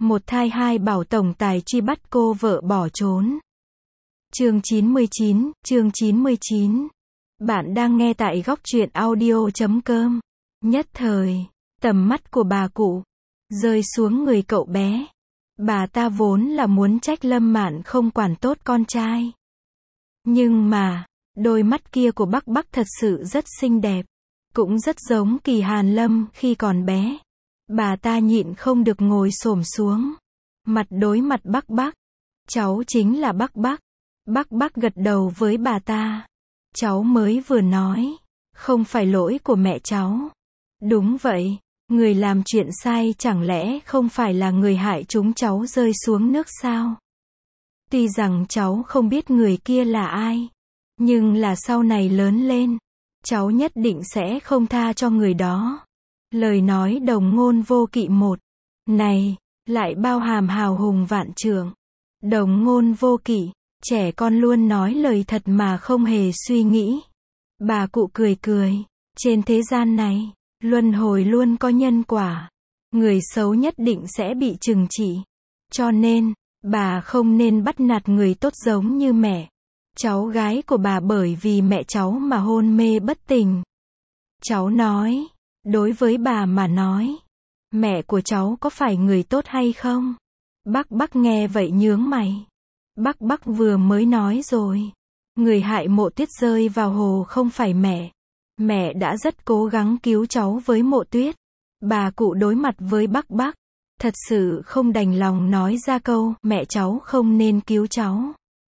Một thai hai bảo tổng tài truy bắt cô vợ bỏ trốn. Chương 99. Bạn đang nghe tại góc truyện audio.com. Nhất thời, tầm mắt của bà cụ rơi xuống người cậu bé. Bà ta vốn là muốn trách Lâm Mạn không quản tốt con trai. Nhưng mà, đôi mắt kia của Bắc Bắc thật sự rất xinh đẹp. Cũng rất giống Kỳ Hàn Lâm khi còn bé. Bà ta nhịn không được ngồi xổm xuống. Mặt đối mặt Bắc Bắc. Cháu chính là Bắc Bắc. Bắc Bắc gật đầu với bà ta. Cháu mới vừa nói. Không phải lỗi của mẹ cháu. Đúng vậy. Người làm chuyện sai chẳng lẽ không phải là người hại chúng cháu rơi xuống nước sao? Tuy rằng cháu không biết người kia là ai. Nhưng là sau này lớn lên. Cháu nhất định sẽ không tha cho người đó. Lời nói đồng ngôn vô kỵ một. Này, lại bao hàm hào hùng vạn trượng. Đồng ngôn vô kỵ, trẻ con luôn nói lời thật mà không hề suy nghĩ. Bà cụ cười cười. Trên thế gian này, luân hồi luôn có nhân quả. Người xấu nhất định sẽ bị trừng trị. Cho nên, bà không nên bắt nạt người tốt giống như mẹ. Cháu gái của bà bởi vì mẹ cháu mà hôn mê bất tỉnh. Cháu nói, đối với bà mà nói, mẹ của cháu có phải người tốt hay không? Bắc Bắc nghe vậy nhướng mày. Bắc Bắc vừa mới nói rồi. Người hại Mộ Tuyết rơi vào hồ không phải mẹ. Mẹ đã rất cố gắng cứu cháu với Mộ Tuyết. Bà cụ đối mặt với Bắc Bắc. Thật sự không đành lòng nói ra câu mẹ cháu không nên cứu cháu.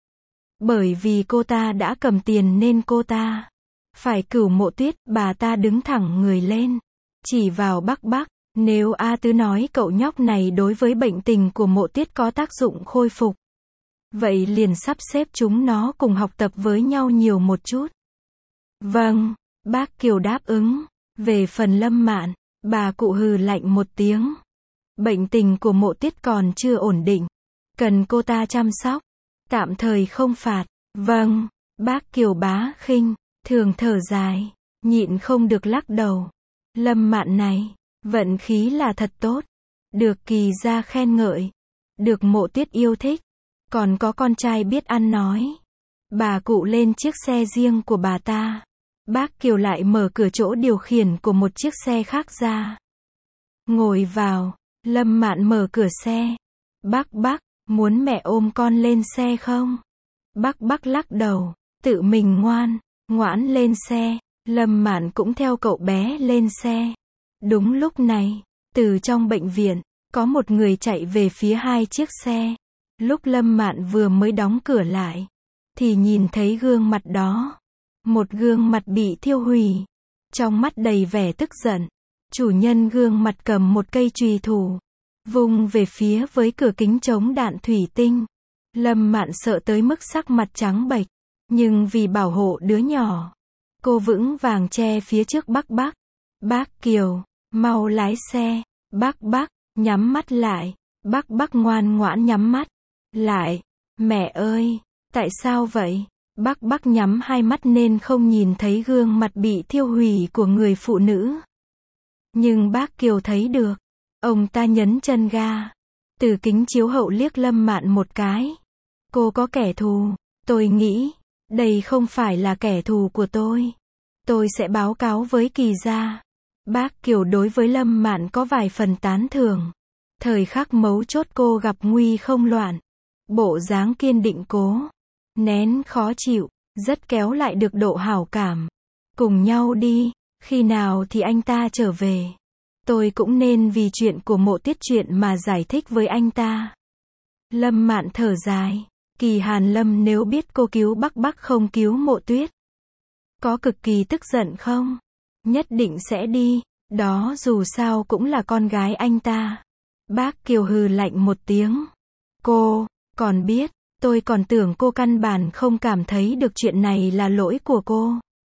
Bởi vì cô ta đã cầm tiền nên cô ta phải cửu Mộ Tuyết. Bà ta đứng thẳng người lên. Chỉ vào Bắc Bắc. Nếu A Tứ nói cậu nhóc này đối với bệnh tình của Mộ Tuyết có tác dụng khôi phục. Vậy liền sắp xếp chúng nó cùng học tập với nhau nhiều một chút. Vâng, bác Kiều đáp ứng. Về phần Lâm Mạn, bà cụ hừ lạnh một tiếng. Bệnh tình của Mộ Tuyết còn chưa ổn định. Cần cô ta chăm sóc. Tạm thời không phạt. Vâng, bác Kiều bá khinh, thường thở dài, nhịn không được lắc đầu. Lâm Mạn này, vận khí là thật tốt. Được Kỳ gia khen ngợi. Được Mộ Tuyết yêu thích. Còn có con trai biết ăn nói. Bà cụ lên chiếc xe riêng của bà ta. Bác Kiều lại mở cửa chỗ điều khiển của một chiếc xe khác ra. Ngồi vào. Lâm Mạn mở cửa xe. Bắc Bắc, muốn mẹ ôm con lên xe không? Bắc Bắc lắc đầu. Tự mình ngoãn lên xe. Lâm Mạn cũng theo cậu bé lên xe. Đúng lúc này, từ trong bệnh viện, có một người chạy về phía hai chiếc xe. Lúc Lâm Mạn vừa mới đóng cửa lại, thì nhìn thấy gương mặt đó. Một gương mặt bị thiêu hủy. Trong mắt đầy vẻ tức giận. Chủ nhân gương mặt cầm một cây chùy thủ. Vung về phía với cửa kính chống đạn thủy tinh. Lâm Mạn sợ tới mức sắc mặt trắng bệch. Nhưng vì bảo hộ đứa nhỏ, cô vững vàng che phía trước Bắc Bắc. Bác Kiều, mau lái xe. Bắc Bắc, nhắm mắt lại. Bắc Bắc ngoan ngoãn nhắm mắt lại. Mẹ ơi, tại sao vậy? Bắc Bắc nhắm hai mắt nên không nhìn thấy gương mặt bị thiêu hủy của người phụ nữ. Nhưng bác Kiều thấy được. Ông ta nhấn chân ga. Từ kính chiếu hậu liếc Lâm Mạn một cái. Cô có kẻ thù. Tôi nghĩ, đây không phải là kẻ thù của tôi. Tôi sẽ báo cáo với Kỳ gia. Bác Kiều đối với Lâm Mạn có vài phần tán thưởng. Thời khắc mấu chốt cô gặp nguy không loạn. Bộ dáng kiên định cố. Nén khó chịu. Rất kéo lại được độ hảo cảm. Cùng nhau đi. Khi nào thì anh ta trở về. Tôi cũng nên vì chuyện của Mộ Tuyết chuyện mà giải thích với anh ta. Lâm Mạn thở dài. Kỳ Hàn Lâm nếu biết cô cứu Bắc Bắc không cứu Mộ Tuyết, có cực kỳ tức giận không? Nhất định sẽ đi. Đó dù sao cũng là con gái anh ta. Bác Kiều hừ lạnh một tiếng. Cô còn biết, tôi còn tưởng cô căn bản không cảm thấy được chuyện này là lỗi của cô.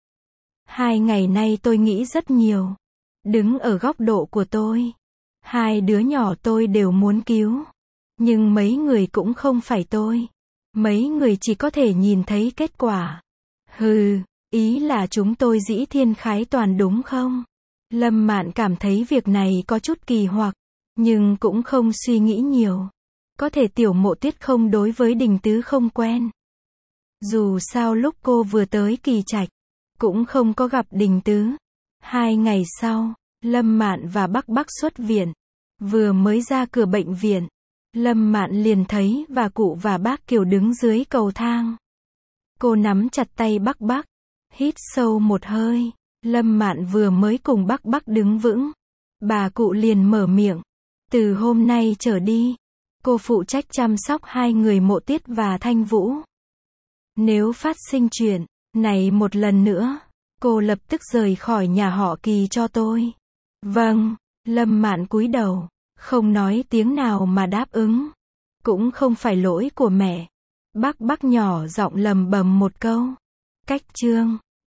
2 ngày nay tôi nghĩ rất nhiều. Đứng ở góc độ của tôi, 2 đứa nhỏ tôi đều muốn cứu. Nhưng mấy người cũng không phải tôi. Mấy người chỉ có thể nhìn thấy kết quả. Hừ, ý là chúng tôi dĩ thiên khái toàn đúng không? Lâm Mạn cảm thấy việc này có chút kỳ hoặc. Nhưng cũng không suy nghĩ nhiều. Có thể Tiểu Mộ Tuyết không đối với Đình Tứ không quen. Dù sao lúc cô vừa tới Kỳ Trạch, cũng không có gặp Đình Tứ. 2 ngày sau, Lâm Mạn và Bắc xuất viện. Vừa mới ra cửa bệnh viện, Lâm Mạn liền thấy bà cụ và bác Kiều đứng dưới cầu thang. Cô nắm chặt tay Bắc, hít sâu một hơi. Lâm Mạn vừa mới cùng Bắc đứng vững, bà cụ liền mở miệng. Từ hôm nay trở đi, cô phụ trách chăm sóc 2 người Mộ Tiết và Thanh Vũ. Nếu phát sinh chuyện này một lần nữa, cô lập tức rời khỏi nhà họ Kỳ cho tôi. Vâng, Lâm Mạn cúi đầu, không nói tiếng nào mà đáp ứng. Cũng không phải lỗi của mẹ. Bắc nhỏ giọng lầm bầm một câu. Cách chương